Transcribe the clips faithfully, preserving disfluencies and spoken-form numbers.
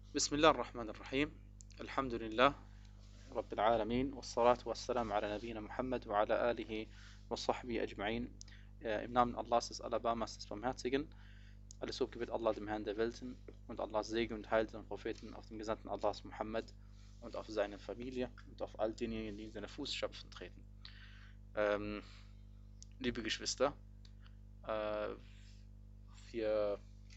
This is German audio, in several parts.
بسم الله الرحمن الرحيم. الحمد لله رب العالمين والصلاة والسلام على نبينا Muhammad wa ala alihi wa sahbihi ajma'in. Äh, Im Namen Allahs des Alabamas des Barmherzigen. Alles Lob gebührt Allah, dem Herrn der Welten, und Allahs Segen und Heil den Propheten auf den Gesandten Allahs Muhammad und auf seine Familie und auf all diejenigen, die in seine Fußstapfen treten. Ähm, liebe Geschwister, äh, wir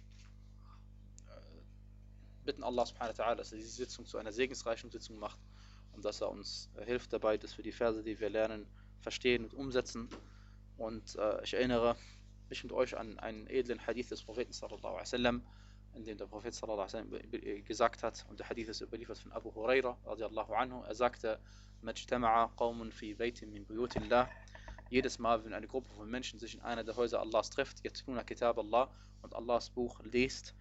bitten Allah subhanahu wa ta'ala, dass er diese Sitzung zu einer segensreichen Sitzung macht und dass er uns äh, hilft dabei, dass wir die Verse, die wir lernen, verstehen und umsetzen. Und äh, ich erinnere mich und euch an einen edlen Hadith des Propheten sallallahu alaihi wasallam, in dem der Prophet sallallahu alaihi wasallam gesagt hat, und der Hadith ist überliefert von Abu Huraira radiallahu anhu, er sagte: Majtama'a qawmun fi baytin min buyutillah. Jedes Mal, wenn eine Gruppe von Menschen sich in einer der Häuser Allahs trifft, yatluna kitab Allah, und Allahs Buch liest,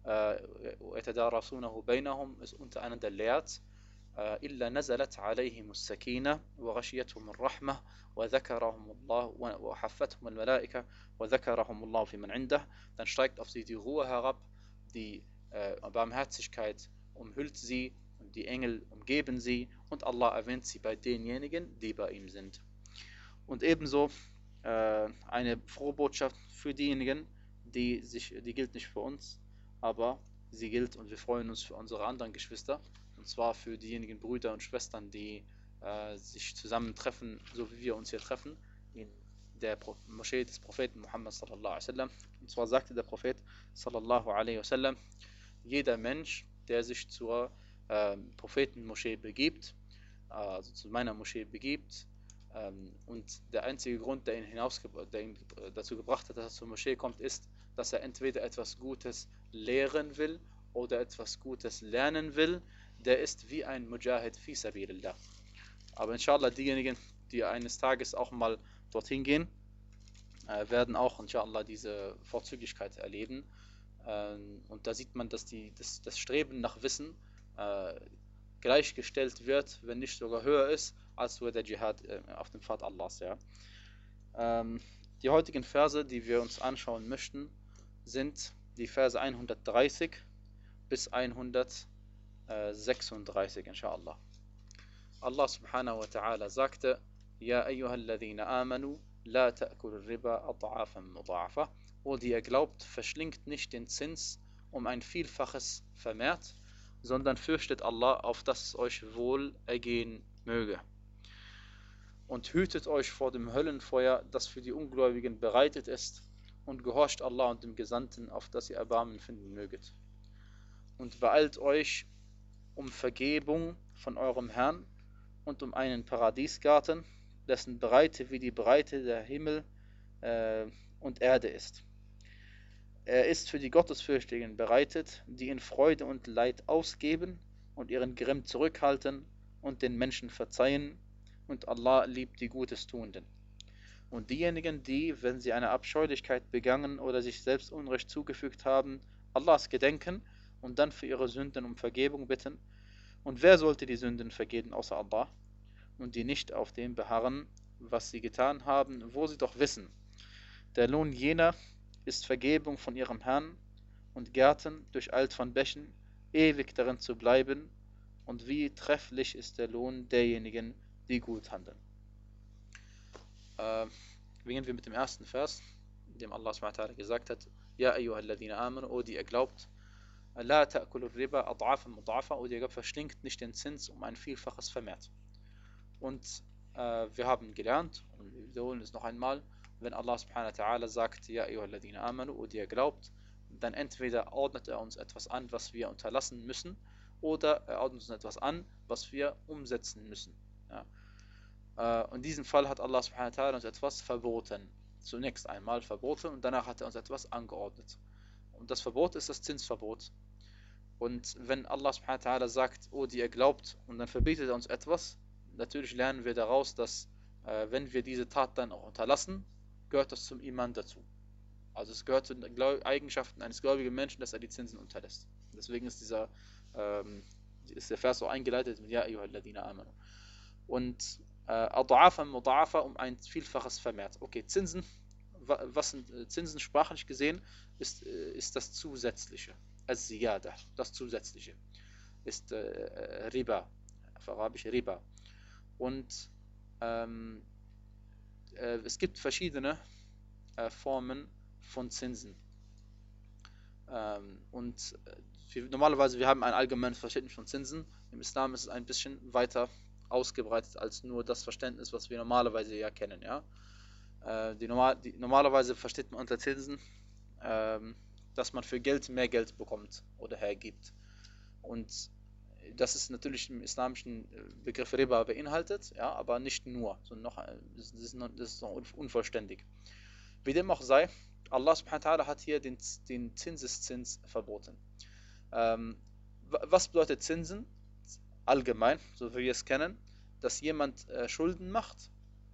ويتدارسونه بينهم, es untereinander lehrt, إلا نزلت عليهم السكينة وغشيتهم الرحمة وذكرهم الله وحفتهم الملائكة وذكرهم الله في من عنده, dann steigt auf sie die Ruhe herab, die äh, Barmherzigkeit umhüllt sie und die Engel umgeben sie und Allah erwähnt sie bei denjenigen, die bei ihm sind. Und ebenso äh, eine frohe Botschaft für diejenigen, die sich, die gilt nicht für uns, aber sie gilt, und wir freuen uns für unsere anderen Geschwister, und zwar für diejenigen Brüder und Schwestern, die äh, sich zusammentreffen, so wie wir uns hier treffen, in der Pro Moschee des Propheten Muhammad sallallahu alaihi wasallam. Und zwar sagte der Prophet sallallahu alaihi wasallam: Jeder Mensch, der sich zur äh, Prophetenmoschee begibt, also zu meiner Moschee begibt, ähm, und der einzige Grund, der ihn, hinausge der ihn dazu gebracht hat, dass er zur Moschee kommt, ist, dass er entweder etwas Gutes lehren will oder etwas Gutes lernen will, der ist wie ein Mujahid fi sabilillah. Aber inshallah, diejenigen, die eines Tages auch mal dorthin gehen, äh, werden auch inshallah diese Vorzüglichkeit erleben. Ähm, und da sieht man, dass die, das, das Streben nach Wissen äh, gleichgestellt wird, wenn nicht sogar höher ist, als nur der Dschihad äh, auf dem Pfad Allahs. Ja. Ähm, die heutigen Verse, die wir uns anschauen möchten, sind die Verse hundertdreißig bis hundertsechsunddreißig, inshallah. Allah subhanahu wa ta'ala sagte: Ja ayyuhalladhina amanu, la ta'kulu riba ad'afan mudha'afa. O die ihr glaubt, verschlingt nicht den Zins um ein Vielfaches vermehrt, sondern fürchtet Allah, auf dass es euch wohl ergehen möge. Und hütet euch vor dem Höllenfeuer, das für die Ungläubigen bereitet ist, und gehorcht Allah und dem Gesandten, auf dass ihr Erbarmen finden möget. Und beeilt euch um Vergebung von eurem Herrn und um einen Paradiesgarten, dessen Breite wie die Breite der Himmel äh, und Erde ist. Er ist für die Gottesfürchtigen bereitet, die in Freude und Leid ausgeben und ihren Grimm zurückhalten und den Menschen verzeihen, und Allah liebt die Gutes Tuenden. Und diejenigen, die, wenn sie eine Abscheulichkeit begangen oder sich selbst Unrecht zugefügt haben, Allahs gedenken und dann für ihre Sünden um Vergebung bitten. Und wer sollte die Sünden vergeben außer Allah? Und die nicht auf dem beharren, was sie getan haben, wo sie doch wissen: Der Lohn jener ist Vergebung von ihrem Herrn und Gärten durcheilt von Bächen, ewig darin zu bleiben. Und wie trefflich ist der Lohn derjenigen, die gut handeln. Äh, beginnen wir mit dem ersten Vers, in dem Allah subhanahu wa ta'ala gesagt hat: Ja ayyuhalladhina amanu, o die ihr glaubt, la ta'kulu riba ad'afan mud'afa, o die ihr glaubt, verschlingt nicht den Zins um ein Vielfaches vermehrt. Und äh, wir haben gelernt, und wir wiederholen es noch einmal, wenn Allah subhanahu wa ta'ala sagt: Ja ayyuhalladhina amanu, o die ihr glaubt, dann entweder ordnet er uns etwas an, was wir unterlassen müssen, oder er ordnet uns etwas an, was wir umsetzen müssen. Ja. In diesem Fall hat Allah subhanahu wa ta'ala uns etwas verboten. Zunächst einmal verboten und danach hat er uns etwas angeordnet. Und das Verbot ist das Zinsverbot. Und wenn Allah subhanahu wa ta'ala sagt: Oh, die ihr glaubt, und dann verbietet er uns etwas, natürlich lernen wir daraus, dass äh, wenn wir diese Tat dann auch unterlassen, gehört das zum Iman dazu. Also es gehört zu den Eigenschaften eines gläubigen Menschen, dass er die Zinsen unterlässt. Deswegen ist dieser ähm, ist der Vers so eingeleitet mit Ja ayyuhalladhina amanu. Und Ad'afan mud'afa, um ein Vielfaches vermehrt. Okay, Zinsen, was sind Zinsen sprachlich gesehen, ist, ist das Zusätzliche, als Ziyada, das Zusätzliche. ist äh, Riba, auf Arabisch Riba. Und ähm, äh, es gibt verschiedene äh, Formen von Zinsen. Ähm, und äh, wir, normalerweise, wir haben ein allgemeines Verständnis von Zinsen. Im Islam ist es ein bisschen weiter ausgebreitet als nur das Verständnis, was wir normalerweise ja kennen. Ja? Äh, die normal, die, normalerweise versteht man unter Zinsen, ähm, dass man für Geld mehr Geld bekommt oder hergibt. Und das ist natürlich im islamischen Begriff Riba beinhaltet, ja, aber nicht nur, sondern noch, das ist noch, das ist noch unvollständig. Wie dem auch sei, Allah subhanahu wa ta'ala hat hier den, den Zinseszins verboten. Ähm, was bedeutet Zinsen? Allgemein, so wie wir es kennen, dass jemand äh, Schulden macht.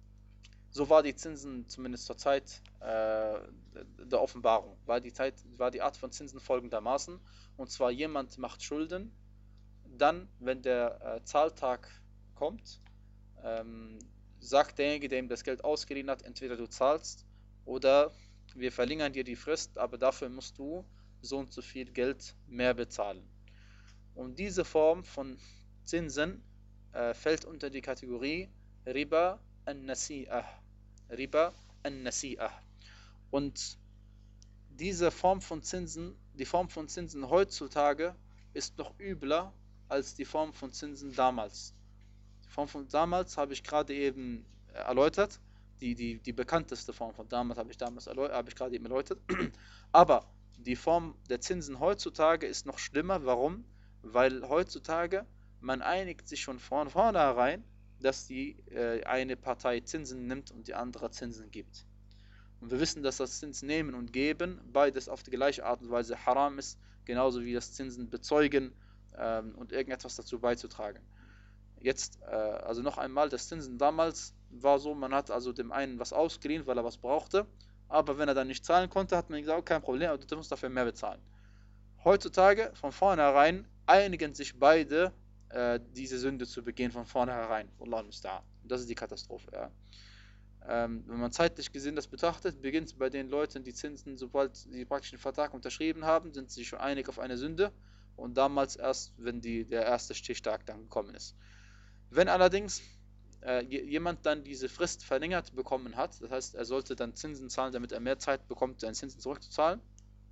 So war die Zinsen zumindest zur Zeit äh, der Offenbarung. War die, Zeit, war die Art von Zinsen folgendermaßen. Und zwar jemand macht Schulden, dann, wenn der äh, Zahltag kommt, ähm, sagt derjenige, der ihm das Geld ausgeliehen hat, entweder du zahlst oder wir verlängern dir die Frist, aber dafür musst du so und so viel Geld mehr bezahlen. Und diese Form von Zinsen äh, fällt unter die Kategorie Riba an-Nasi'ah. Riba an-Nasi'ah. Und diese Form von Zinsen, die Form von Zinsen heutzutage ist noch übler als die Form von Zinsen damals. Die Form von damals habe ich gerade eben erläutert. Die, die, die bekannteste Form von damals habe ich damals habe ich gerade eben erläutert. Aber die Form der Zinsen heutzutage ist noch schlimmer. Warum? Weil heutzutage man einigt sich schon von vornherein, dass die äh, eine Partei Zinsen nimmt und die andere Zinsen gibt. Und wir wissen, dass das Zins nehmen und geben beides auf die gleiche Art und Weise haram ist, genauso wie das Zinsen bezeugen ähm, und irgendetwas dazu beizutragen. Jetzt, äh, also noch einmal, das Zinsen damals war so, man hat also dem einen was ausgeliehen, weil er was brauchte, aber wenn er dann nicht zahlen konnte, hat man gesagt, oh, kein Problem, aber du musst dafür mehr bezahlen. Heutzutage, von vornherein, einigen sich beide, äh, diese Sünde zu begehen, von vornherein. Wallahu musta'an. Das ist die Katastrophe, ja. Ähm, wenn man zeitlich gesehen das betrachtet, beginnt es bei den Leuten, die Zinsen, sobald sie praktisch den Vertrag unterschrieben haben, sind sie schon einig auf eine Sünde und damals erst, wenn die, der erste Stichtag dann gekommen ist. Wenn allerdings äh, jemand dann diese Frist verlängert bekommen hat, das heißt, er sollte dann Zinsen zahlen, damit er mehr Zeit bekommt, seine Zinsen zurückzuzahlen,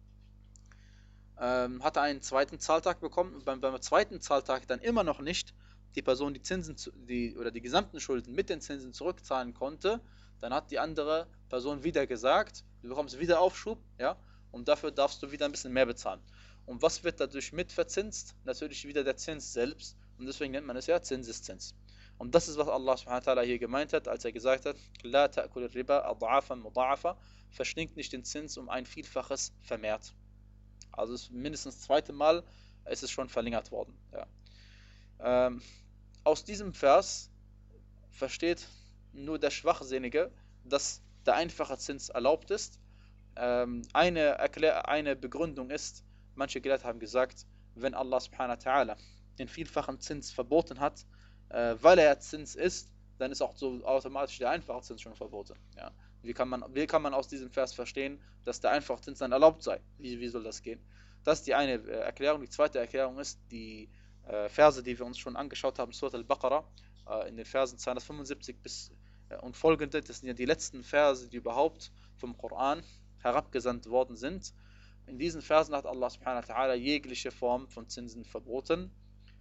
ähm, hat er einen zweiten Zahltag bekommen und beim, beim zweiten Zahltag dann immer noch nicht die Person die Zinsen die, oder die gesamten Schulden mit den Zinsen zurückzahlen konnte, dann hat die andere Person wieder gesagt, du bekommst wieder Aufschub, ja, und dafür darfst du wieder ein bisschen mehr bezahlen. Und was wird dadurch mitverzinst? Natürlich wieder der Zins selbst und deswegen nennt man es ja Zinseszins. Und das ist, was Allah subhanahu wa ta'ala hier gemeint hat, als er gesagt hat, La ta'kul riba ad'afan muda'afa, verschlingt nicht den Zins um ein Vielfaches vermehrt. Also es ist mindestens das zweite Mal ist es schon verlängert worden. Ja. Ähm, aus diesem Vers versteht nur der Schwachsinnige, dass der einfache Zins erlaubt ist. Ähm, eine, Erklär eine Begründung ist, manche Gelehrte haben gesagt, wenn Allah subhanahu wa ta'ala den vielfachen Zins verboten hat, äh, weil er Zins ist, dann ist auch so automatisch der einfache Zins schon verboten. Ja. Wie, kann man, wie kann man aus diesem Vers verstehen, dass der einfache Zins dann erlaubt sei? Wie, wie soll das gehen? Das ist die eine äh, Erklärung. Die zweite Erklärung ist, die äh, Verse, die wir uns schon angeschaut haben, Surat al-Baqarah, äh, in den Versen zweihundertfünfundsiebzig bis äh, und folgende, das sind ja die letzten Verse, die überhaupt vom Koran herabgesandt worden sind. In diesen Versen hat Allah subhanahu wa ta'ala jegliche Form von Zinsen verboten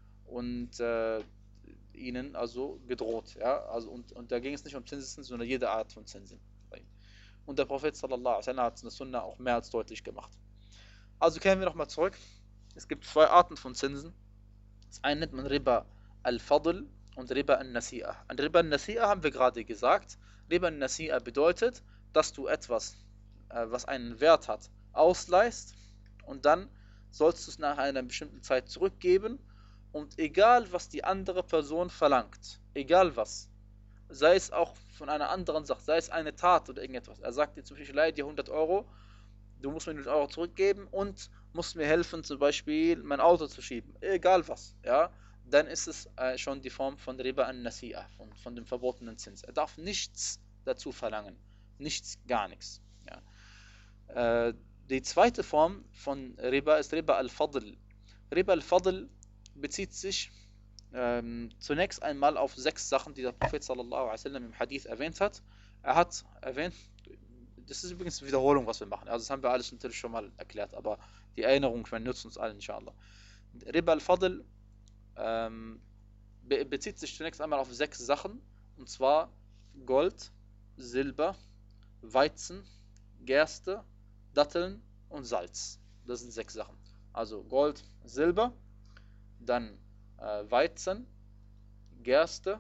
und äh, ihnen also gedroht. Ja? Also, und, und da ging es nicht um Zinsen, sondern jede Art von Zinsen. Und der Prophet sallallahu alaihi wasallam hat es in der Sunna auch mehr als deutlich gemacht. Also kehren wir nochmal zurück. Es gibt zwei Arten von Zinsen. Das eine nennt man Riba al-Fadl und Riba al-Nasi'ah. An Riba al-Nasi'ah haben wir gerade gesagt. Riba al-Nasi'ah bedeutet, dass du etwas, äh, was einen Wert hat, ausleihst und dann sollst du es nach einer bestimmten Zeit zurückgeben und egal was die andere Person verlangt, egal was, sei es auch von einer anderen Sache, sei es eine Tat oder irgendetwas. Er sagt dir zum Beispiel, ich leihe dir hundert Euro, du musst mir hundert Euro zurückgeben und musst mir helfen, zum Beispiel mein Auto zu schieben, egal was, ja, dann ist es äh, schon die Form von Riba an-Nasi'ah, von, von dem verbotenen Zins. Er darf nichts dazu verlangen, nichts, gar nichts. Ja. Äh, die zweite Form von Riba ist Riba al-Fadl. Riba al-Fadl bezieht sich ähm, zunächst einmal auf sechs Sachen, die der Prophet sallallahu alaihi wasallam im Hadith erwähnt hat. Er hat erwähnt, das ist übrigens eine Wiederholung, was wir machen. Also das haben wir alles natürlich schon mal erklärt, aber die Erinnerung, ich meine, nützt uns allen, inshallah. Riba al-Fadl ähm, be bezieht sich zunächst einmal auf sechs Sachen, und zwar Gold, Silber, Weizen, Gerste, Datteln und Salz. Das sind sechs Sachen. Also Gold, Silber, dann äh, Weizen, Gerste,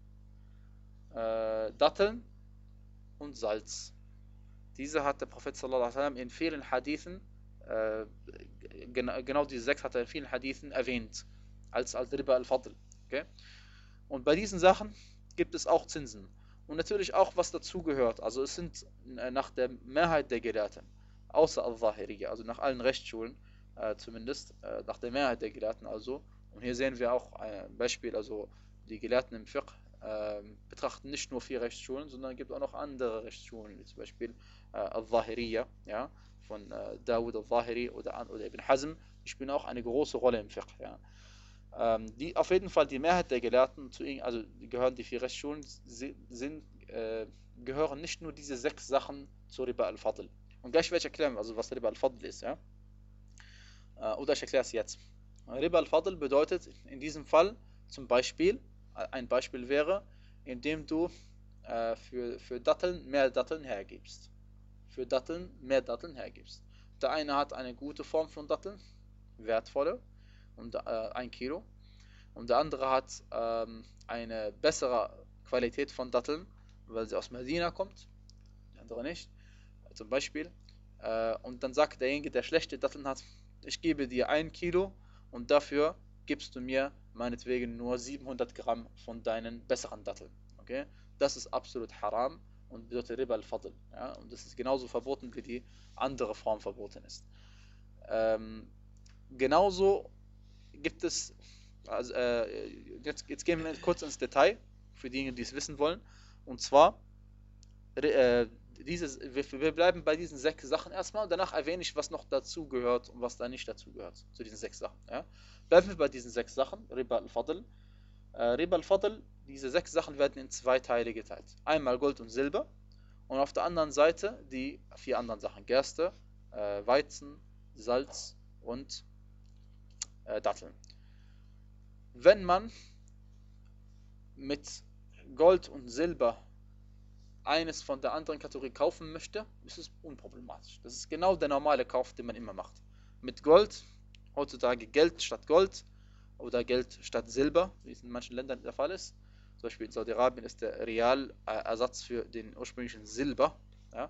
äh, Datteln und Salz. Diese hat der Prophet sallallahu alaihi wasallam in vielen Hadithen, äh, genau, genau diese sechs hat er in vielen Hadithen erwähnt, als, als Riba al-Fadl. Okay? Und bei diesen Sachen gibt es auch Zinsen. Und natürlich auch, was dazugehört. Also es sind äh, nach der Mehrheit der Gelehrten, außer Al-Zahiriyya, also nach allen Rechtsschulen äh, zumindest, äh, nach der Mehrheit der Gelehrten also. Und hier sehen wir auch ein Beispiel, also die Gelehrten im Fiqh äh, betrachten nicht nur vier Rechtsschulen, sondern es gibt auch noch andere Rechtsschulen, wie zum Beispiel äh, Al-Zahiriyya, ja, von äh, Dawud al-Zahiri oder, oder Ibn Hazm, die spielen auch eine große Rolle im Fiqh, ja. Ähm, die, auf jeden Fall die Mehrheit der Gelehrten, zu ihnen, also die gehören die vier Rechtsschulen, sind, äh, gehören nicht nur diese sechs Sachen zu Riba al-Fadl. Und gleich werde ich erklären, also was Riba al-Fadl ist, ja. Äh, oder ich erkläre es jetzt. Riba al-Fadl bedeutet in diesem Fall zum Beispiel, ein Beispiel wäre, indem du äh, für, für Datteln mehr Datteln hergibst. Für Datteln mehr Datteln hergibst. Der eine hat eine gute Form von Datteln, wertvolle, und, äh, ein Kilo. Und der andere hat ähm, eine bessere Qualität von Datteln, weil sie aus Medina kommt, der andere nicht, zum Beispiel. Äh, und dann sagt derjenige, der schlechte Datteln hat, ich gebe dir ein Kilo und dafür gibst du mir meinetwegen nur siebenhundert Gramm von deinen besseren Datteln. Okay? Das ist absolut haram und bedeutet Riba al-Fadl. Ja? Und das ist genauso verboten, wie die andere Form verboten ist. Ähm, genauso gibt es, also, äh, jetzt, jetzt gehen wir kurz ins Detail, für diejenigen, die es wissen wollen. Und zwar, äh, dieses, wir, wir bleiben bei diesen sechs Sachen erstmal, und danach erwähne ich, was noch dazu gehört und was da nicht dazu gehört, zu diesen sechs Sachen. Ja? Bleiben wir bei diesen sechs Sachen, Riba al-Fadl. Äh, Riba al-Fadl, diese sechs Sachen werden in zwei Teile geteilt. Einmal Gold und Silber und auf der anderen Seite die vier anderen Sachen, Gerste, äh, Weizen, Salz und äh, Datteln. Wenn man mit Gold und Silber eines von der anderen Kategorie kaufen möchte, ist es unproblematisch. Das ist genau der normale Kauf, den man immer macht. Mit Gold, heutzutage Geld statt Gold oder Geld statt Silber, wie es in manchen Ländern der Fall ist. Zum Beispiel in Saudi-Arabien ist der Real äh, Ersatz für den ursprünglichen Silber. Ja.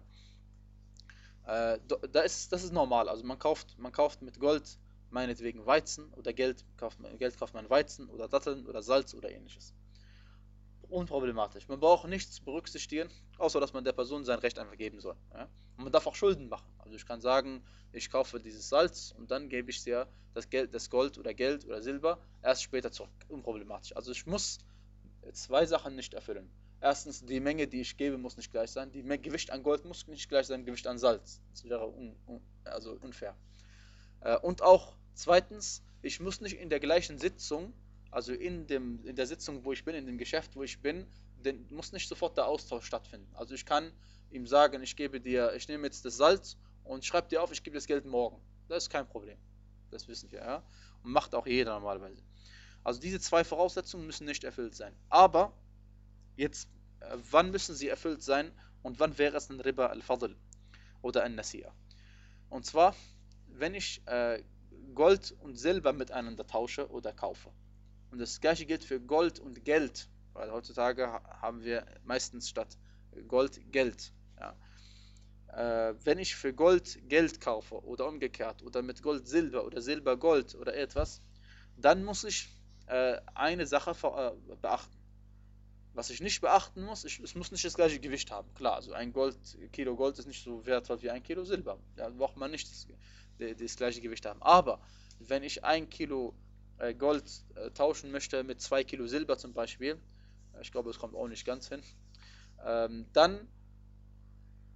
Äh, da ist, das ist normal. Also man kauft, man kauft mit Gold meinetwegen Weizen oder Geld kauft man, Geld kauft man Weizen oder Datteln oder Salz oder ähnliches. Unproblematisch. Man braucht nichts berücksichtigen, außer dass man der Person sein Recht einfach geben soll. Ja? Und man darf auch Schulden machen. Also ich kann sagen, ich kaufe dieses Salz und dann gebe ich dir das Geld, das Gold oder Geld oder Silber erst später zurück. Unproblematisch. Also ich muss zwei Sachen nicht erfüllen. Erstens, die Menge, die ich gebe, muss nicht gleich sein. Die Menge, Gewicht an Gold muss nicht gleich sein, Gewicht an Salz. Das wäre un, un, also unfair. Äh, und auch zweitens, ich muss nicht in der gleichen Sitzung, also in, dem, in der Sitzung, wo ich bin, in dem Geschäft, wo ich bin, denn muss nicht sofort der Austausch stattfinden. Also ich kann ihm sagen, ich gebe dir, ich nehme jetzt das Salz und schreibe dir auf, ich gebe das Geld morgen. Das ist kein Problem. Das wissen wir, ja. Und macht auch jeder normalerweise. Also diese zwei Voraussetzungen müssen nicht erfüllt sein. Aber jetzt, äh, wann müssen sie erfüllt sein und wann wäre es ein Riba al-Fadl oder ein Nasi'a? Und zwar, wenn ich äh, Gold und Silber miteinander tausche oder kaufe. Und das gleiche gilt für Gold und Geld, weil heutzutage haben wir meistens statt Gold Geld. Ja. Äh, wenn ich für Gold Geld kaufe oder umgekehrt oder mit Gold Silber oder Silber Gold oder etwas, dann muss ich äh, eine Sache äh, beachten. Was ich nicht beachten muss, ich, es muss nicht das gleiche Gewicht haben. Klar, also ein Gold, Kilo Gold ist nicht so wertvoll wie ein Kilo Silber. Da braucht man nicht das, das gleiche Gewicht haben. Aber wenn ich ein Kilo Gold äh, tauschen möchte mit zwei Kilo Silber zum Beispiel, ich glaube, es kommt auch nicht ganz hin, ähm, dann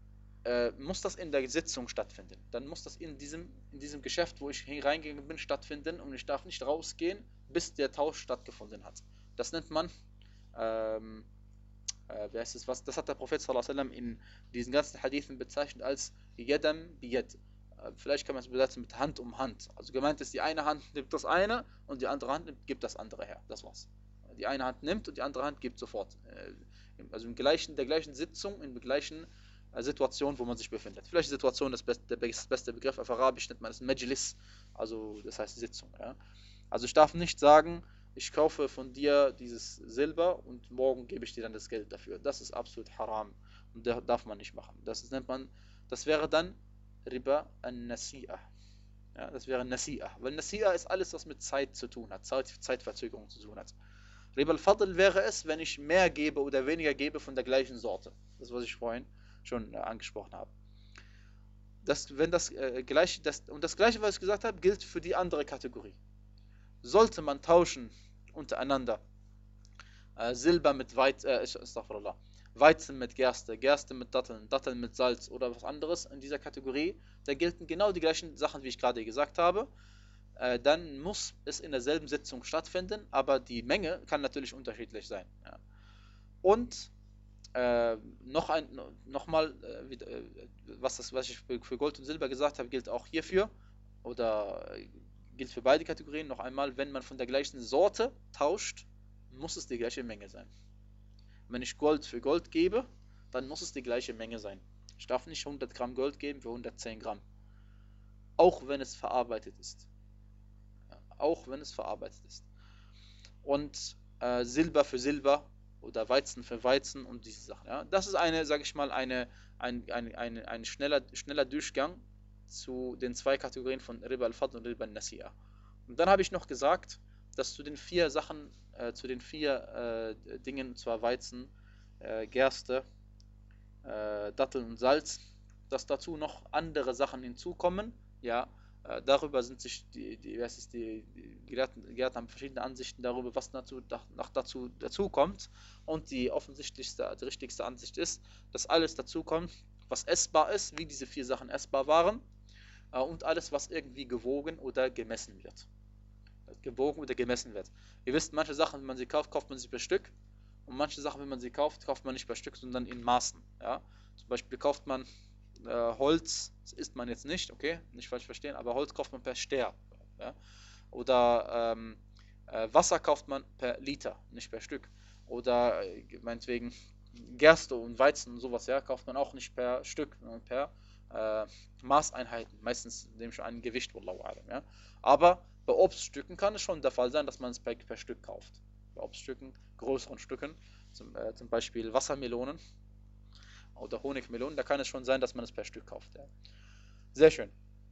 äh, muss das in der Sitzung stattfinden. Dann muss das in diesem, in diesem Geschäft, wo ich reingegangen bin, stattfinden und ich darf nicht rausgehen, bis der Tausch stattgefunden hat. Das nennt man, ähm, äh, wie heißt es, was? Das hat der Prophet sallallahu alaihi wasallam in diesen ganzen Hadithen bezeichnet als Yadam biyad. Äh, vielleicht kann man es übersetzen mit Hand um Hand. Also gemeint ist, die eine Hand nimmt das eine und die andere Hand nimmt, gibt das andere her. Das war's. Die eine Hand nimmt und die andere Hand gibt sofort. Äh, also in gleichen, der gleichen Sitzung, in der gleichen äh, Situation, wo man sich befindet. Vielleicht Situation ist best, der beste Begriff. Auf Arabisch nennt man es Majlis, also das heißt Sitzung. Ja? Also ich darf nicht sagen, ich kaufe von dir dieses Silber und morgen gebe ich dir dann das Geld dafür. Das ist absolut haram und das darf man nicht machen. Das nennt man, das wäre dann Riba an-Nasi'ah. Ja, das wäre Nasi'ah. Weil Nasi'ah ist alles, was mit Zeit zu tun hat, Zeit, Zeitverzögerung zu tun hat. Riba al-Fadl wäre es, wenn ich mehr gebe oder weniger gebe von der gleichen Sorte. Das, was ich vorhin schon äh, angesprochen habe. Das, wenn das, äh, gleiche, das, und das Gleiche, was ich gesagt habe, gilt für die andere Kategorie. Sollte man tauschen untereinander äh, Silber mit Weiz, äh, Weizen mit Gerste, Gerste mit Datteln, Datteln mit Salz oder was anderes in dieser Kategorie, da gelten genau die gleichen Sachen, wie ich gerade gesagt habe. Äh, dann muss es in derselben Sitzung stattfinden, aber die Menge kann natürlich unterschiedlich sein. Ja. Und äh, noch ein, nochmal, äh, was, das, was ich für Gold und Silber gesagt habe, gilt auch hierfür oder äh, gilt für beide Kategorien. Noch einmal, wenn man von der gleichen Sorte tauscht, muss es die gleiche Menge sein. Wenn ich Gold für Gold gebe, dann muss es die gleiche Menge sein. Ich darf nicht hundert Gramm Gold geben für hundertzehn Gramm. Auch wenn es verarbeitet ist. Ja, auch wenn es verarbeitet ist. Und äh, Silber für Silber oder Weizen für Weizen und diese Sachen. Ja. Das ist eine, sage ich mal, eine, ein, ein, ein, ein schneller, schneller Durchgang zu den zwei Kategorien von Riba al-Fadl und Riba al-Nasi'ah. Und dann habe ich noch gesagt, dass zu den vier Sachen, äh, zu den vier äh, Dingen, und zwar Weizen, äh, Gerste, äh, Datteln und Salz, dass dazu noch andere Sachen hinzukommen. Ja, äh, darüber sind sich die, die, was ist die, die Gelehrten, Gelehrten haben verschiedene Ansichten darüber, was dazu, nach, dazu dazu kommt. Und die offensichtlichste, die richtigste Ansicht ist, dass alles dazu kommt, was essbar ist, wie diese vier Sachen essbar waren, äh, und alles, was irgendwie gewogen oder gemessen wird. Gewogen oder gemessen wird. Ihr wisst, manche Sachen, wenn man sie kauft, kauft man sie per Stück. Und manche Sachen, wenn man sie kauft, kauft man nicht per Stück, sondern in Maßen. Ja? Zum Beispiel kauft man äh, Holz, das isst man jetzt nicht, okay, nicht falsch verstehen, aber Holz kauft man per Ster. Ja? Oder ähm, äh, Wasser kauft man per Liter, nicht per Stück. Oder äh, meinetwegen Gerste und Weizen und sowas, ja, kauft man auch nicht per Stück, sondern per äh, Maßeinheiten. Meistens nehmen schon ein Gewicht, wallahu alam, ja. Aber bei Obststücken kann es schon der Fall sein, dass man es per, per Stück kauft. Bei Obststücken, größeren Stücken, zum, äh, zum Beispiel Wassermelonen oder Honigmelonen, da kann es schon sein, dass man es per Stück kauft. Ja. Sehr schön.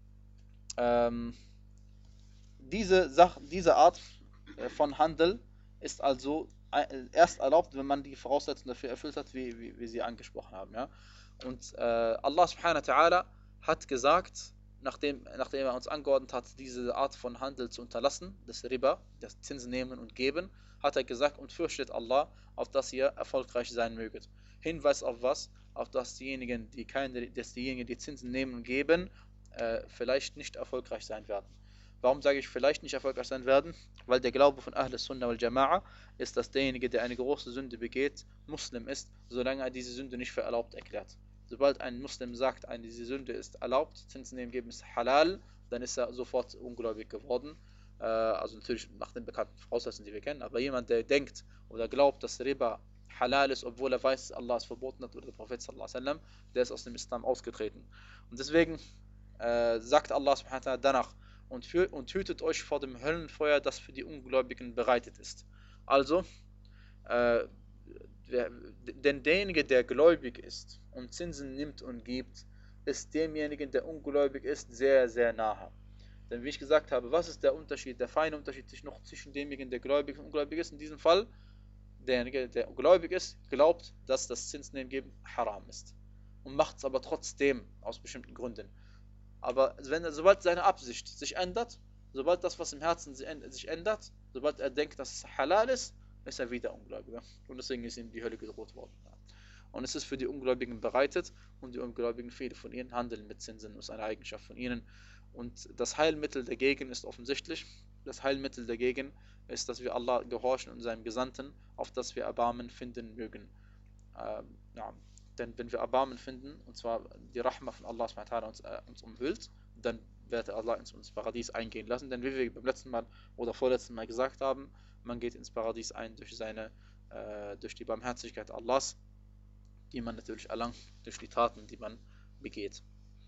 Ähm, diese, Sach diese Art äh, von Handel ist also äh, erst erlaubt, wenn man die Voraussetzungen dafür erfüllt hat, wie, wie, wie sie angesprochen haben. Ja. Und äh, Allah subhanahu wa ta'ala hat gesagt, nachdem, nachdem er uns angeordnet hat, diese Art von Handel zu unterlassen, das Riba, das Zinsen nehmen und geben, hat er gesagt, und fürchtet Allah, auf dass ihr erfolgreich sein möget. Hinweis auf was? Auf dass diejenigen, die keine, dass diejenigen, die Zinsen nehmen und geben, äh, vielleicht nicht erfolgreich sein werden. Warum sage ich vielleicht nicht erfolgreich sein werden? Weil der Glaube von Ahl Sunnah wal Jama'a ist, dass derjenige, der eine große Sünde begeht, Muslim ist, solange er diese Sünde nicht für erlaubt erklärt. Sobald ein Muslim sagt, eine, diese Sünde ist erlaubt, Zinsen nehmen geben ist halal, dann ist er sofort ungläubig geworden. Äh, also natürlich nach den bekannten Voraussetzungen, die wir kennen. Aber jemand, der denkt oder glaubt, dass Riba halal ist, obwohl er weiß, dass Allah es verboten hat oder der Prophet sallallahu alaihi wasallam, der ist aus dem Islam ausgetreten. Und deswegen äh, sagt Allah subhanahu wa ta'ala danach, und, für, und hütet euch vor dem Höllenfeuer, das für die Ungläubigen bereitet ist. Also, äh, wer, denn derjenige, der gläubig ist und Zinsen nimmt und gibt, ist demjenigen, der ungläubig ist, sehr, sehr nahe. Denn wie ich gesagt habe, was ist der Unterschied, der feine Unterschied sich noch zwischen demjenigen, der gläubig und ungläubig ist? In diesem Fall, derjenige, der gläubig ist, glaubt, dass das Zinsnehmen geben haram ist. Und macht es aber trotzdem aus bestimmten Gründen. Aber wenn, sobald seine Absicht sich ändert, sobald das, was im Herzen sich ändert, sobald er denkt, dass es halal ist, ist er wieder Ungläubiger. Und deswegen ist ihm die Hölle gedroht worden. und es ist für die Ungläubigen bereitet und die Ungläubigen, viele von ihnen handeln mit Zinsen, das ist eine Eigenschaft von ihnen. Und das Heilmittel dagegen ist offensichtlich. Das Heilmittel dagegen ist, dass wir Allah gehorchen und seinem Gesandten, auf das wir Erbarmen finden mögen. Ähm, ja. Denn wenn wir Erbarmen finden, und zwar die Rahma von Allah subhanahu wa ta'ala uns, äh, uns umhüllt, dann wird Allah ins, ins Paradies eingehen lassen. Denn wie wir beim letzten Mal oder vorletzten Mal gesagt haben, man geht ins Paradies ein durch seine, äh, durch die Barmherzigkeit Allahs, die man natürlich erlangt durch die Taten, die man begeht.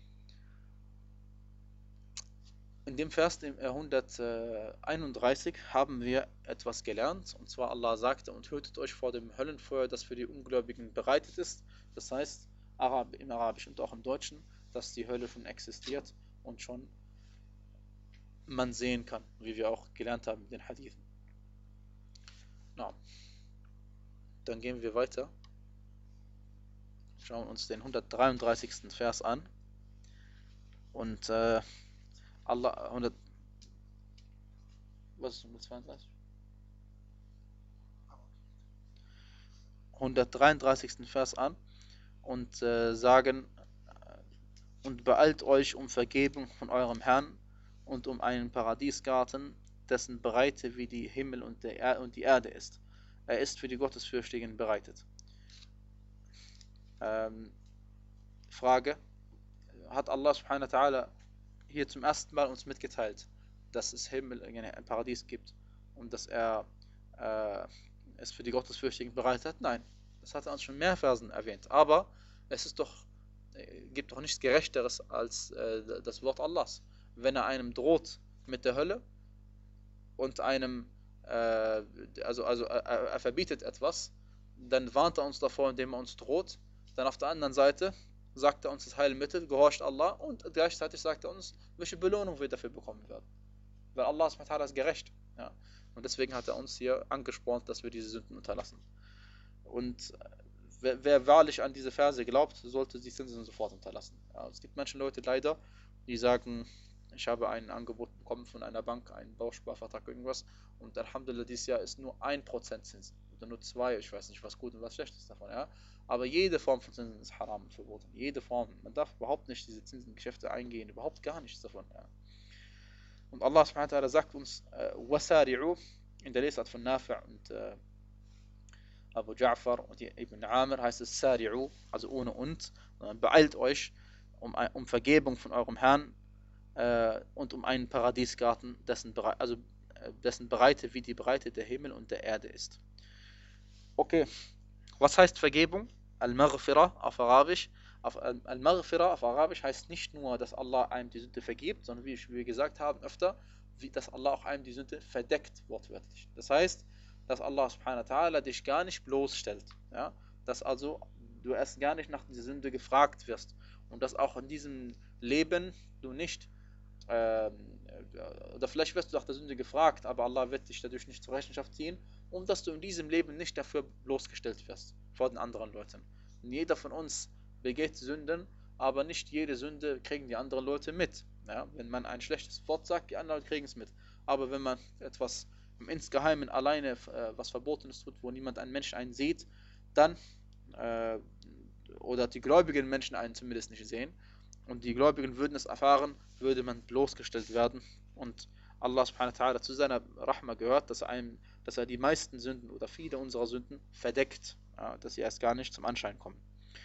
In dem Vers hunderteinunddreißig haben wir etwas gelernt, und zwar Allah sagte, und hütet euch vor dem Höllenfeuer, das für die Ungläubigen bereitet ist. Das heißt, Arab, im Arabischen und auch im Deutschen, dass die Hölle schon existiert und schon man sehen kann, wie wir auch gelernt haben in den Hadithen. Na, dann gehen wir weiter. Schauen uns den hundertdreiunddreißigsten Vers an. Und äh, Allah, hundert, was ist hundertzweiunddreißig? hundertdreiunddreißigsten Vers an und äh, sagen, und beeilt euch um Vergebung von eurem Herrn und um einen Paradiesgarten, dessen Breite wie die Himmel und, der er und die Erde ist. Er ist für die Gottesfürchtigen bereitet. Ähm, Frage, hat Allah subhanahu wa ta'ala hier zum ersten Mal uns mitgeteilt, dass es Himmel, ein Paradies gibt und dass er äh, es für die Gottesfürchtigen bereitet hat? Nein, das hat er uns schon mehr Versen erwähnt. Aber es ist doch, äh, gibt doch nichts Gerechteres als äh, das Wort Allahs. Wenn er einem droht mit der Hölle und einem, äh, also, also er, er verbietet etwas, dann warnt er uns davor, indem er uns droht. Dann auf der anderen Seite sagt er uns das Heilmittel, gehorcht Allah, und gleichzeitig sagt er uns, welche Belohnung wir dafür bekommen werden. Weil Allah subhanahu wa ta'ala ist gerecht. Ja. Und deswegen hat er uns hier angespornt, dass wir diese Sünden unterlassen. Und wer, wer wahrlich an diese Verse glaubt, sollte die Zinsen sofort unterlassen. Ja, es gibt manche Leute leider, die sagen, ich habe ein Angebot bekommen von einer Bank, einen Bausparvertrag, irgendwas, und Alhamdulillah, dieses Jahr ist nur ein Prozent Zinsen. Oder nur zwei, ich weiß nicht, was gut und was schlecht ist davon. Ja. Aber jede Form von Zinsen ist haram und verboten. Jede Form. Man darf überhaupt nicht diese Zinsengeschäfte eingehen. Überhaupt gar nichts davon. Ja. Und Allah subhanahu wa ta'ala sagt uns, Wasari'u, in der Lesart von Nafi' und äh, Abu Ja'far und Ibn Amr heißt es Sari'u, also ohne und. Beeilt euch um, um Vergebung von eurem Herrn äh, und um einen Paradiesgarten, dessen, also, äh, dessen Breite wie die Breite der Himmel und der Erde ist. Okay, was heißt Vergebung? Al-Maghfira auf Arabisch. Al-Maghfira auf Arabisch heißt nicht nur, dass Allah einem die Sünde vergibt, sondern wie wir gesagt haben öfter, wie, dass Allah auch einem die Sünde verdeckt, wortwörtlich. Das heißt, dass Allah subhanahu wa ta'ala dich gar nicht bloßstellt. Ja? Dass also du erst gar nicht nach dieser Sünde gefragt wirst. Und dass auch in diesem Leben du nicht, äh, oder vielleicht wirst du nach der Sünde gefragt, aber Allah wird dich dadurch nicht zur Rechenschaft ziehen, und dass du in diesem Leben nicht dafür bloßgestellt wirst vor den anderen Leuten. Und jeder von uns begeht Sünden, aber nicht jede Sünde kriegen die anderen Leute mit. Ja? Wenn man ein schlechtes Wort sagt, die anderen kriegen es mit. Aber wenn man etwas im Insgeheimen alleine äh, was Verbotenes tut, wo niemand einen Menschen einen sieht, dann, äh, oder die gläubigen Menschen einen zumindest nicht sehen, und die Gläubigen würden es erfahren, würde man bloßgestellt werden. Und Allah subhanahu wa ta'ala zu seiner Rahma gehört, dass er, einem, dass er die meisten Sünden oder viele unserer Sünden verdeckt, ja, dass sie erst gar nicht zum Anschein kommen.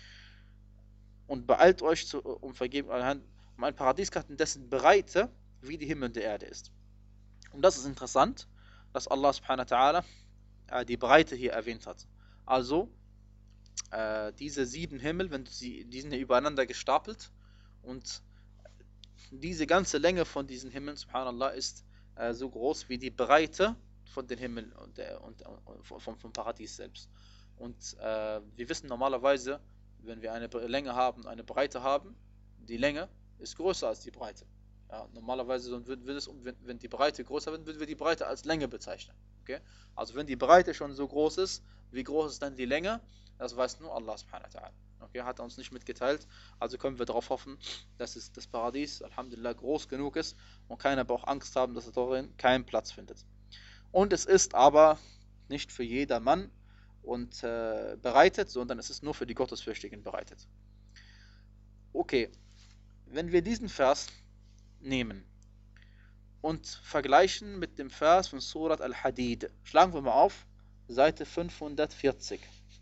Und beeilt euch zu, um Vergebung, um ein Paradiesgarten, dessen Breite wie die Himmel und die Erde ist. Und das ist interessant, dass Allah subhanahu wa ta'ala äh, die Breite hier erwähnt hat. Also äh, diese sieben Himmel, wenn du sie, die sind ja übereinander gestapelt, und diese ganze Länge von diesen Himmeln, subhanallah, ist äh, so groß wie die Breite von den Himmeln und, der, und, und vom, vom Paradies selbst. Und äh, wir wissen normalerweise, wenn wir eine Länge haben, eine Breite haben, die Länge ist größer als die Breite. Ja, normalerweise wird, wird es, wenn, wenn die Breite größer wird, würden wir die Breite als Länge bezeichnen. Okay? Also wenn die Breite schon so groß ist, wie groß ist dann die Länge? Das weiß nur Allah subhanahu wa ta'ala. Okay, hat er uns nicht mitgeteilt. Also können wir darauf hoffen, dass es das Paradies, Alhamdulillah, groß genug ist und keiner braucht Angst haben, dass er darin keinen Platz findet. Und es ist aber nicht für jedermann und äh, bereitet, sondern es ist nur für die Gottesfürchtigen bereitet. Okay, wenn wir diesen Vers nehmen und vergleichen mit dem Vers von Surat Al-Hadid, schlagen wir mal auf, Seite fünfhundertvierzig.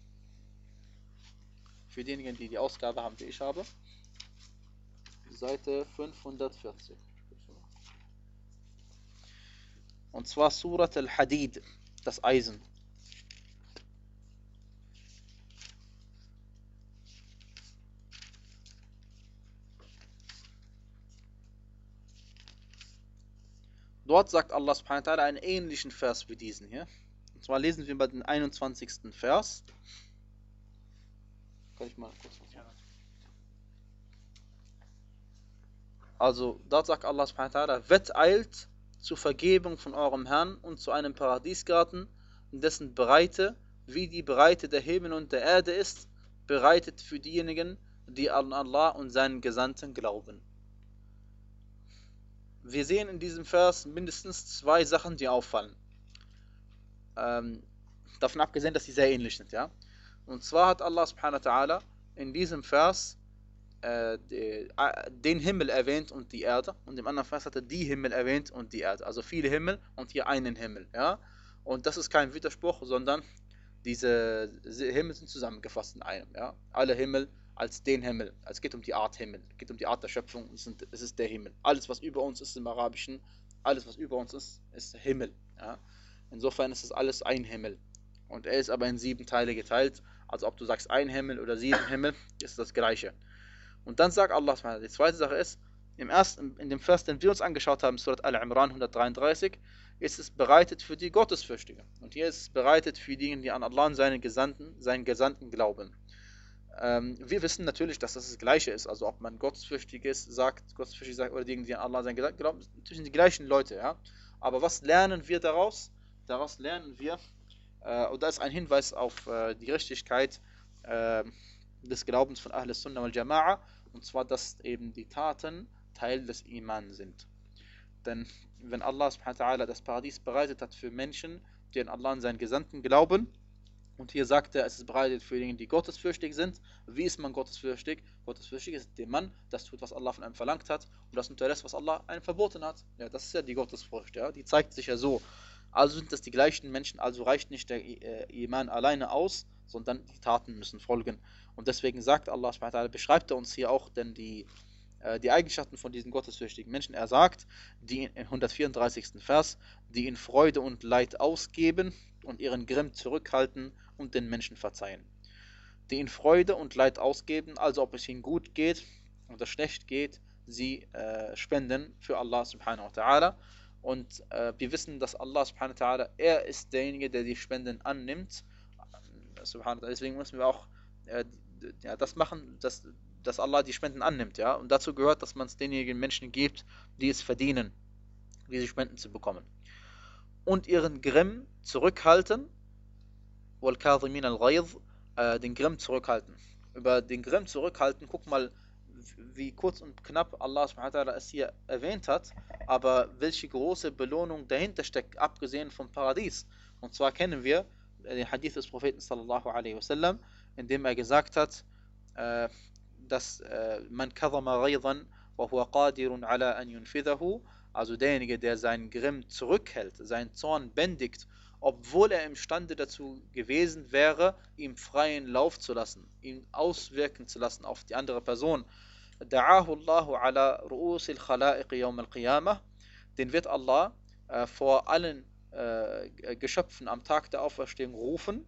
Für diejenigen, die die Ausgabe haben, die ich habe, Seite fünfhundertvierzig. Und zwar Surat Al-Hadid, das Eisen. Dort sagt Allah subhanahu wa ta'ala einen ähnlichen Vers wie diesen hier. Und zwar lesen wir mal den einundzwanzigsten Vers. Kann ich mal kurz was sagen? Also, dort sagt Allah subhanahu wa ta'ala, wetteilt zur Vergebung von eurem Herrn und zu einem Paradiesgarten, dessen Breite wie die Breite der Himmel und der Erde ist, bereitet für diejenigen, die an Allah und seinen Gesandten glauben. Wir sehen in diesem Vers mindestens zwei Sachen, die auffallen. Ähm, davon abgesehen, dass sie sehr ähnlich sind, ja. Und zwar hat Allah subhanahu wa ta'ala in diesem Vers äh, den Himmel erwähnt und die Erde, und im anderen Vers hat er die Himmel erwähnt und die Erde. Also viele Himmel und hier einen Himmel, ja. Und das ist kein Widerspruch, sondern diese Himmel sind zusammengefasst in einem, ja. Alle Himmel als den Himmel. Es geht um die Art Himmel, es geht um die Art der Schöpfung, es, sind, es ist der Himmel. Alles, was über uns ist im Arabischen, alles, was über uns ist, ist Himmel. Ja? Insofern ist es alles ein Himmel. Und er ist aber in sieben Teile geteilt. Also ob du sagst ein Himmel oder sieben Himmel, ist das Gleiche. Und dann sagt Allah, die zweite Sache ist, im ersten, in dem Vers, den wir uns angeschaut haben, Surat Al-Imran hundertdreiunddreißig, ist es bereitet für die Gottesfürchtigen. Und hier ist es bereitet für diejenigen, die an Allah und seinen Gesandten, seinen Gesandten glauben. Ähm, wir wissen natürlich, dass das das Gleiche ist. Also ob man gottesfürchtig ist, sagt, gottesfürchtig sagt, oder diejenigen, die an Allah seinen Gesandten glauben, natürlich sind die gleichen Leute, ja. Aber was lernen wir daraus? Daraus lernen wir, äh, und da ist ein Hinweis auf äh, die Richtigkeit äh, des Glaubens von Ahl Sunnah wal Jama'a, und zwar, dass eben die Taten Teil des Iman sind. Denn wenn Allah subhanahu wa ta'ala das Paradies bereitet hat für Menschen, die an Allah und seinen Gesandten glauben, und hier sagt er, es ist bereitet für diejenigen, die gottesfürchtig sind. Wie ist man gottesfürchtig? Gottesfürchtig ist der Mann, das tut, was Allah von einem verlangt hat, und das unterlässt, was Allah einem verboten hat. Ja, das ist ja die Gottesfurcht, ja, die zeigt sich ja so. Also sind das die gleichen Menschen, also reicht nicht der Iman alleine aus, sondern die Taten müssen folgen. Und deswegen sagt Allah subhanahu wa ta'ala, beschreibt er uns hier auch denn die, äh, die Eigenschaften von diesen gottesfürchtigen Menschen. Er sagt, die in hundertvierunddreißigsten Vers, die in Freude und Leid ausgeben und ihren Grimm zurückhalten und den Menschen verzeihen. Die in Freude und Leid ausgeben, also ob es ihnen gut geht oder schlecht geht, sie äh, spenden für Allah subhanahu wa ta'ala. Und äh, wir wissen, dass Allah subhanahu wa ta'ala, er ist derjenige, der die Spenden annimmt. Subhanahu wa ta'ala. Deswegen müssen wir auch äh, ja, das machen, dass, dass Allah die Spenden annimmt. Ja? Und dazu gehört, dass man es denjenigen Menschen gibt, die es verdienen, diese Spenden zu bekommen. Und ihren Grimm zurückhalten, وَالْكَاظِمِينَ الْغَيْظِ, äh, den Grimm zurückhalten. Über den Grimm zurückhalten, guck mal, wie kurz und knapp Allah subhanahu wa ta'ala es hier erwähnt hat, aber welche große Belohnung dahinter steckt, abgesehen vom Paradies. Und zwar kennen wir den Hadith des Propheten sallallahu alaihi wasallam, in dem er gesagt hat, äh, dass man kadhama ghaydan wa huwa qadirun ala an yunfidhahu, also derjenige, der seinen Grimm zurückhält, seinen Zorn bändigt, obwohl er imstande dazu gewesen wäre, ihm freien Lauf zu lassen, ihn auswirken zu lassen auf die andere Person. Da'ahu Allahu ala ru'usil khalaiq yawm al-qiyamah, den wird Allah äh, vor allen äh, Geschöpfen am Tag der Auferstehung rufen,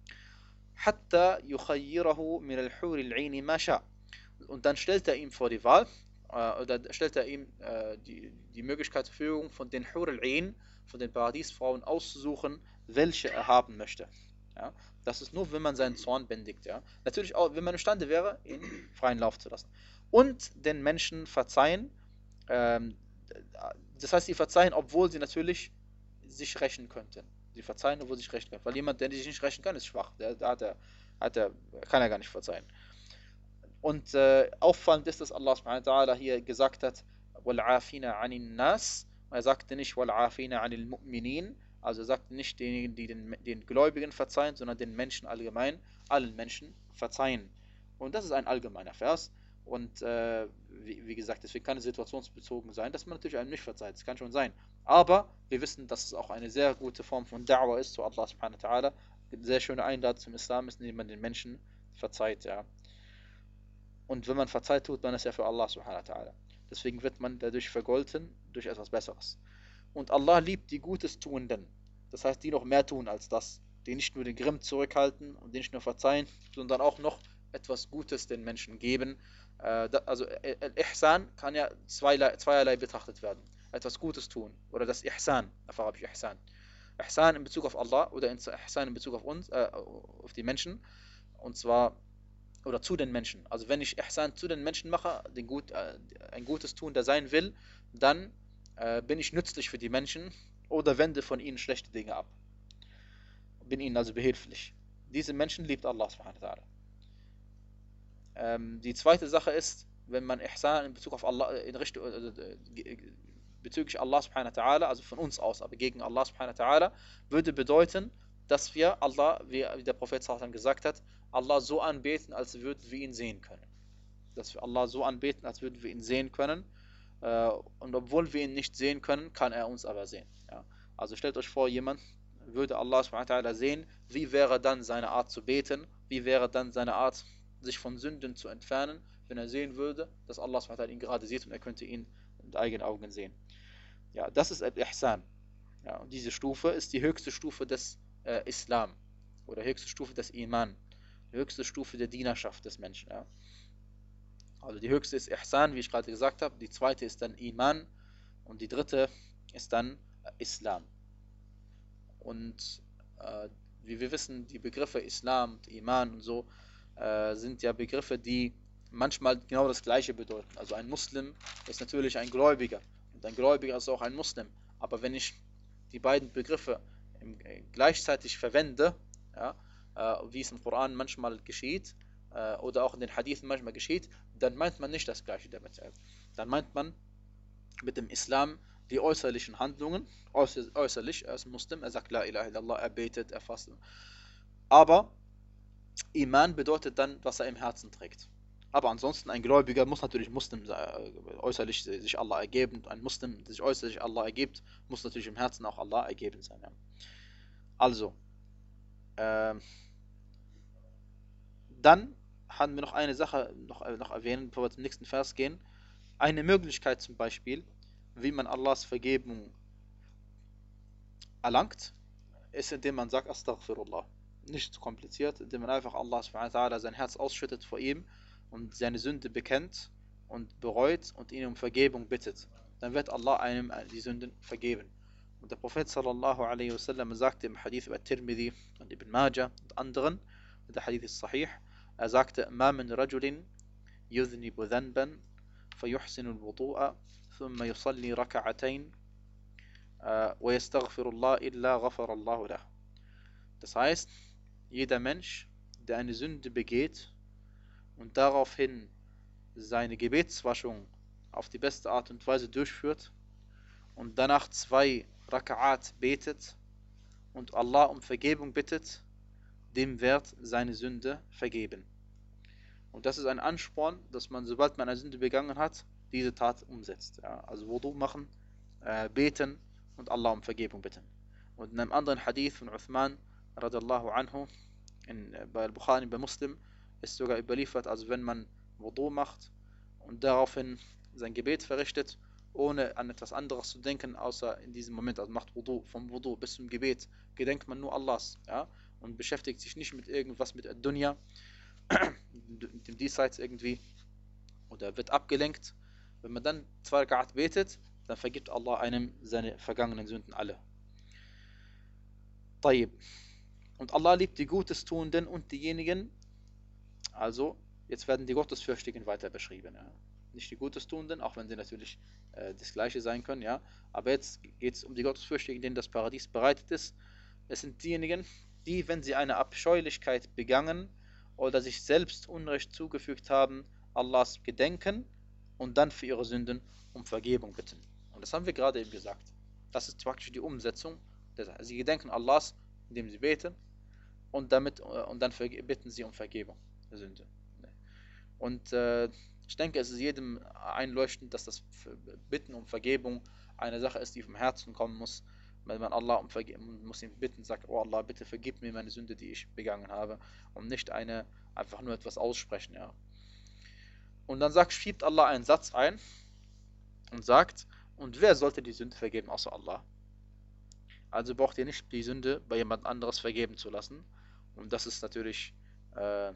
hatta yukhayyirahu min al-hur al-'ayn ma sha'. Und dann stellt er ihm vor die Wahl, äh, oder stellt er ihm äh, die, die Möglichkeit zur Verfügung, von den Hur al-'Ain, von den Paradiesfrauen auszusuchen, welche er haben möchte. Ja? Das ist nur, wenn man seinen Zorn bändigt. Ja? Natürlich auch, wenn man imstande wäre, ihn freien Lauf zu lassen. Und den Menschen verzeihen, ähm, das heißt, sie verzeihen, obwohl sie natürlich sich rächen könnten. Sie verzeihen, obwohl sie sich rächen können. Weil jemand, der sich nicht rächen kann, ist schwach. Der, der, hat er, hat er, kann er gar nicht verzeihen. Und äh, auffallend ist, dass Allah subhanahu wa ta'ala hier gesagt hat, وَالْعَافِينَ عَنِ النَّاسِ. Er sagte nicht, وَالْعَافِينَ عَنِ الْمُؤْمِنِينَ, Also er sagt nicht denjenigen, die den, den Gläubigen verzeihen, sondern den Menschen allgemein, allen Menschen verzeihen. Und das ist ein allgemeiner Vers. Und äh, wie, wie gesagt, deswegen kann es situationsbezogen sein, dass man natürlich einem nicht verzeiht. Das kann schon sein. Aber wir wissen, dass es auch eine sehr gute Form von Da'wah ist zu Allah subhanahu wa ta'ala. Eine sehr schöne Einladung zum Islam ist, indem man den Menschen verzeiht. Ja. Und wenn man verzeiht, tut man es ja für Allah subhanahu wa ta'ala. Deswegen wird man dadurch vergolten durch etwas Besseres. Und Allah liebt die Gutes Tuenden. Das heißt, die noch mehr tun als das. Die nicht nur den Grimm zurückhalten und die nicht nur verzeihen, sondern auch noch etwas Gutes den Menschen geben. Also Ihsan kann ja zweierlei, zweierlei betrachtet werden. Etwas Gutes tun oder das Ihsan, auf Arabisch Ihsan. Ihsan in Bezug auf Allah oder Ihsan in Bezug auf uns, äh, auf die Menschen. Und zwar, oder zu den Menschen. Also wenn ich Ihsan zu den Menschen mache, den gut, äh, ein gutes Tun, der sein will, dann äh, bin ich nützlich für die Menschen oder wende von ihnen schlechte Dinge ab. Bin ihnen also behilflich. Diese Menschen liebt Allah subhanahu wa ta'ala. Ähm, die zweite Sache ist, wenn man Ihsan in Bezug auf Allah, in Richtung, äh, bezüglich Allah subhanahu wa ta'ala, also von uns aus, aber gegen Allah subhanahu wa ta'ala, würde bedeuten, dass wir Allah, wie der Prophet sallallahu gesagt hat, Allah so anbeten, als würden wir ihn sehen können. Dass wir Allah so anbeten, als würden wir ihn sehen können. Und obwohl wir ihn nicht sehen können, kann er uns aber sehen. Ja. Also stellt euch vor, jemand würde Allah subhanahu wa ta'ala sehen, wie wäre dann seine Art zu beten, wie wäre dann seine Art, sich von Sünden zu entfernen, wenn er sehen würde, dass Allah subhanahu wa ta'ala ihn gerade sieht und er könnte ihn mit eigenen Augen sehen. Ja, das ist Al-Ihsan. Ja, und diese Stufe ist die höchste Stufe des äh, Islam oder höchste Stufe des Iman, die höchste Stufe der Dienerschaft des Menschen. Ja. Also die höchste ist Ihsan, wie ich gerade gesagt habe, die zweite ist dann Iman und die dritte ist dann äh, Islam. Und äh, wie wir wissen, die Begriffe Islam, Iman und so äh, sind ja Begriffe, die manchmal genau das Gleiche bedeuten. Also ein Muslim ist natürlich ein Gläubiger und ein Gläubiger ist auch ein Muslim. Aber wenn ich die beiden Begriffe im, äh, gleichzeitig verwende, ja, äh, wie es im Koran manchmal geschieht, äh, oder auch in den Hadithen manchmal geschieht, dann meint man nicht das Gleiche damit. Dann meint man mit dem Islam die äußerlichen Handlungen, äußer, äußerlich, er ist Muslim, er sagt La ilaha illallah, er betet, er fastet. Aber Iman bedeutet dann, was er im Herzen trägt. Aber ansonsten, ein Gläubiger muss natürlich Muslim sein, äußerlich sich Allah ergeben. Ein Muslim, der sich äußerlich Allah ergibt, muss natürlich im Herzen auch Allah ergeben sein. Ja. Also, äh, dann haben wir noch eine Sache noch, äh, noch erwähnen, bevor wir zum nächsten Vers gehen. Eine Möglichkeit zum Beispiel, wie man Allahs Vergebung erlangt, ist, indem man sagt Astaghfirullah. Nicht zu kompliziert, indem man einfach Allah subhanahu wa ta'ala sein Herz ausschüttet vor ihm und seine Sünde bekennt und bereut und ihn um Vergebung bittet. Dann wird Allah einem die Sünden vergeben. Und der Prophet sallallahu alaihi wasallam sagte im Hadith über Tirmidhi und Ibn Majah und anderen, der Hadith ist sahih, er sagte, Ma min rajulin yudhnibu dhanban fayuhsinu al-wudu'a thumma yusalli raka'atayn wa yastaghfirullah illa ghafarallahu lahu. Das heißt, jeder Mensch, der eine Sünde begeht und daraufhin seine Gebetswaschung auf die beste Art und Weise durchführt und danach zwei Raka'at betet und Allah um Vergebung bittet, dem wird seine Sünde vergeben. Und das ist ein Ansporn, dass man, sobald man eine Sünde begangen hat, diese Tat umsetzt. Ja, also Wudu machen, äh, beten und Allah um Vergebung bitten. Und in einem anderen Hadith von Uthman radallahu anhu, in, bei Al-Bukhari, bei Muslim, ist sogar überliefert, also wenn man Wudu macht und daraufhin sein Gebet verrichtet, ohne an etwas anderes zu denken, außer in diesem Moment, also macht Wudu, vom Wudu bis zum Gebet, gedenkt man nur Allahs, ja, und beschäftigt sich nicht mit irgendwas mit Dunya, mit dem Diesseits irgendwie, oder wird abgelenkt. Wenn man dann zwei Raka'at betet, dann vergibt Allah einem seine vergangenen Sünden alle. Tayyib. Und Allah liebt die Gutes Tuenden und diejenigen, also jetzt werden die Gottesfürchtigen weiter beschrieben. Ja. Nicht die Gutes Tuenden, auch wenn sie natürlich äh, das Gleiche sein können, ja. Aber jetzt geht es um die Gottesfürchtigen, denen das Paradies bereitet ist. Es sind diejenigen, die, wenn sie eine Abscheulichkeit begangen oder sich selbst Unrecht zugefügt haben, Allahs gedenken und dann für ihre Sünden um Vergebung bitten. Und das haben wir gerade eben gesagt. Das ist praktisch die Umsetzung Sie gedenken Allahs, indem sie beten und damit und dann bitten sie um Vergebung der Sünde. Und äh, ich denke, es ist jedem einleuchtend, dass das Bitten um Vergebung eine Sache ist, die vom Herzen kommen muss. Wenn man Allah um Vergebung muss ihn bitten, sagt, oh Allah, bitte vergib mir meine Sünde, die ich begangen habe, und nicht eine einfach nur etwas aussprechen, ja. Und dann sagt, schiebt Allah einen Satz ein und sagt, und wer sollte die Sünde vergeben außer Allah? Also braucht ihr nicht die Sünde bei jemand anderes vergeben zu lassen. Und das ist natürlich äh,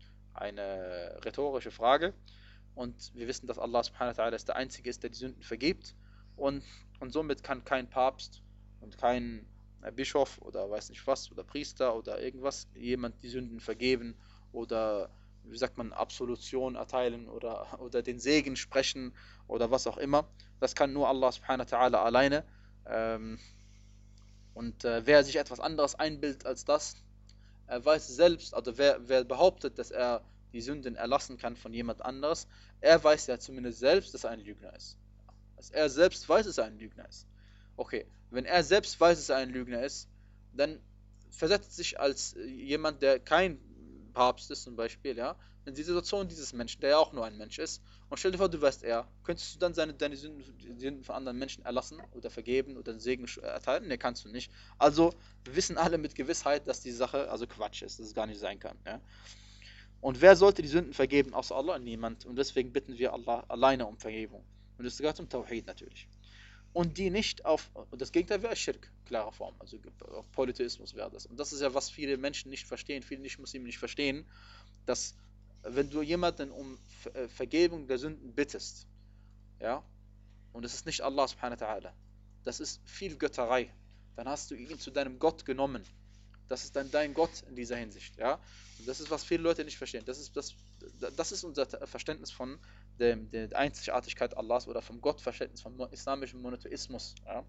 eine rhetorische Frage. Und wir wissen, dass Allah subhanahu wa ta'ala der Einzige ist, der die Sünden vergibt. Und, und somit kann kein Papst und kein Bischof oder weiß nicht was oder Priester oder irgendwas jemand die Sünden vergeben oder, wie sagt man, Absolution erteilen oder, oder den Segen sprechen oder was auch immer. Das kann nur Allah subhanahu wa ta'ala alleine. Ähm, und äh, wer sich etwas anderes einbildet als das, er weiß selbst, also wer, wer behauptet, dass er die Sünden erlassen kann von jemand anderes, er weiß ja zumindest selbst, dass er ein Lügner ist. Also er selbst weiß, dass er ein Lügner ist. Okay, wenn er selbst weiß, dass er ein Lügner ist, dann versetzt sich als jemand, der kein Papst ist zum Beispiel, ja, in die Situation dieses Menschen, der ja auch nur ein Mensch ist, und stell dir vor, du wärst er, könntest du dann seine, deine Sünden, die Sünden von anderen Menschen erlassen oder vergeben oder den Segen erteilen? Ne, kannst du nicht. Also wir wissen alle mit Gewissheit, dass die Sache also Quatsch ist, dass es gar nicht sein kann. Ja? Und wer sollte die Sünden vergeben außer Allah? Niemand. Und deswegen bitten wir Allah alleine um Vergebung. Und das gehört zum Tawhid natürlich. Und die nicht auf, und das Gegenteil wäre Schirk, klare Form, also auf Polytheismus wäre das. Und das ist ja, was viele Menschen nicht verstehen, viele Nicht-Muslime nicht verstehen, dass wenn du jemanden um Vergebung der Sünden bittest, ja, und es ist nicht Allah subhanahu wa ta'ala, das ist viel Götterei, dann hast du ihn zu deinem Gott genommen. Das ist dann dein Gott in dieser Hinsicht, ja. Und das ist, was viele Leute nicht verstehen. Das ist, das, das ist unser Verständnis von der, der Einzigartigkeit Allahs oder vom Gottverständnis, vom islamischen Monotheismus, ja.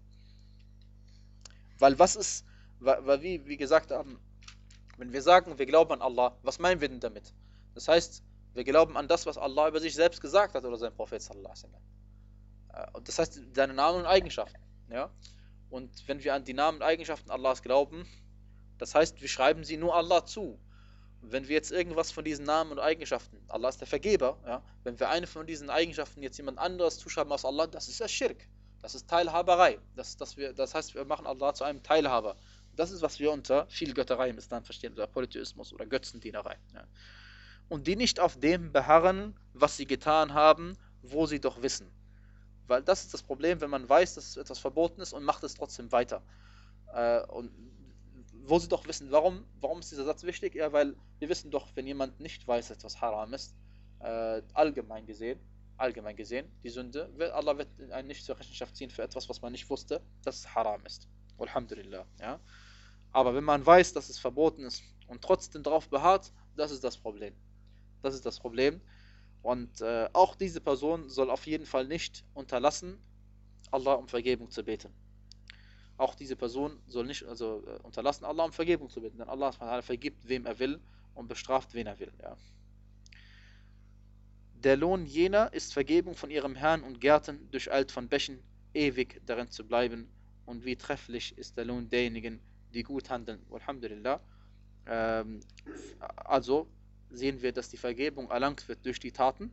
Weil was ist, weil wie, wie gesagt haben, wenn wir sagen, wir glauben an Allah, was meinen wir denn damit? Das heißt, wir glauben an das, was Allah über sich selbst gesagt hat oder sein Prophet sallallahu alaihi wasallam. Das heißt, seine Namen und Eigenschaften, ja. Und wenn wir an die Namen und Eigenschaften Allahs glauben, das heißt, wir schreiben sie nur Allah zu. Wenn wir jetzt irgendwas von diesen Namen und Eigenschaften, Allah ist der Vergeber, ja, wenn wir eine von diesen Eigenschaften jetzt jemand anderes zuschreiben als Allah, das ist ja Schirk. Das ist Teilhaberei. Das, das, wir, das heißt, wir machen Allah zu einem Teilhaber. Das ist, was wir unter viel Götterei im Islam verstehen, oder Polytheismus oder Götzendienerei. Ja. Und die nicht auf dem beharren, was sie getan haben, wo sie doch wissen. Weil das ist das Problem, wenn man weiß, dass etwas verboten ist und macht es trotzdem weiter. Äh, und wo sie doch wissen, warum, warum ist dieser Satz wichtig? Ja, weil wir wissen doch, wenn jemand nicht weiß, dass etwas haram ist, äh, allgemein gesehen, allgemein gesehen, die Sünde, wird, Allah wird einen nicht zur Rechenschaft ziehen für etwas, was man nicht wusste, dass es haram ist. Alhamdulillah, ja. Aber wenn man weiß, dass es verboten ist und trotzdem darauf beharrt, das ist das Problem. Das ist das Problem. Und äh, auch diese Person soll auf jeden Fall nicht unterlassen, Allah um Vergebung zu beten. Auch diese Person soll nicht also äh, unterlassen, Allah um Vergebung zu bitten, denn Allah vergibt, wem er will und bestraft, wen er will. Ja. Der Lohn jener ist Vergebung von ihrem Herrn und Gärten, durcheilt von Bächen, ewig darin zu bleiben. Und wie trefflich ist der Lohn derjenigen, die gut handeln. Alhamdulillah. Ähm, also sehen wir, dass die Vergebung erlangt wird durch die Taten.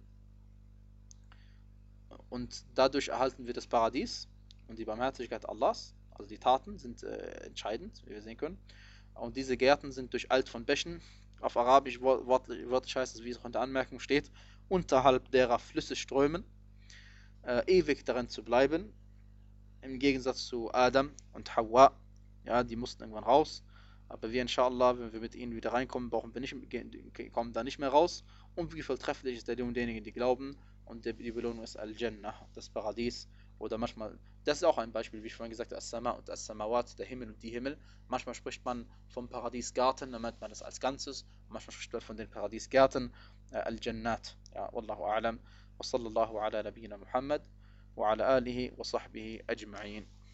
Und dadurch erhalten wir das Paradies und die Barmherzigkeit Allahs. Also die Taten sind äh, entscheidend, wie wir sehen können. Und diese Gärten sind durcheilt von Bächen. Auf Arabisch wörtlich, wörtlich heißt es, wie es auch in der Anmerkung steht, unterhalb derer Flüsse strömen, äh, ewig darin zu bleiben. Im Gegensatz zu Adam und Hawa, ja, die mussten irgendwann raus. Aber wir, inshallah, wenn wir mit ihnen wieder reinkommen, brauchen wir nicht, kommen da nicht mehr raus. Und wie volltrefflich ist der Lohn derjenigen, die glauben. Und die Belohnung ist Al-Jannah, das Paradies. Oder manchmal, das ist auch ein Beispiel, wie ich vorhin gesagt habe, As-Sama und As-Samawat, der Himmel und die Himmel. Manchmal spricht man vom Paradiesgarten, dann meint man das als Ganzes. Manchmal spricht man von den Paradiesgärten, äh, Al-Jannat. Ja, Wallahu a'lam. Wa sallallahu ala nabiyyina Muhammad wa ala alihi wa sahbihi ajma'in.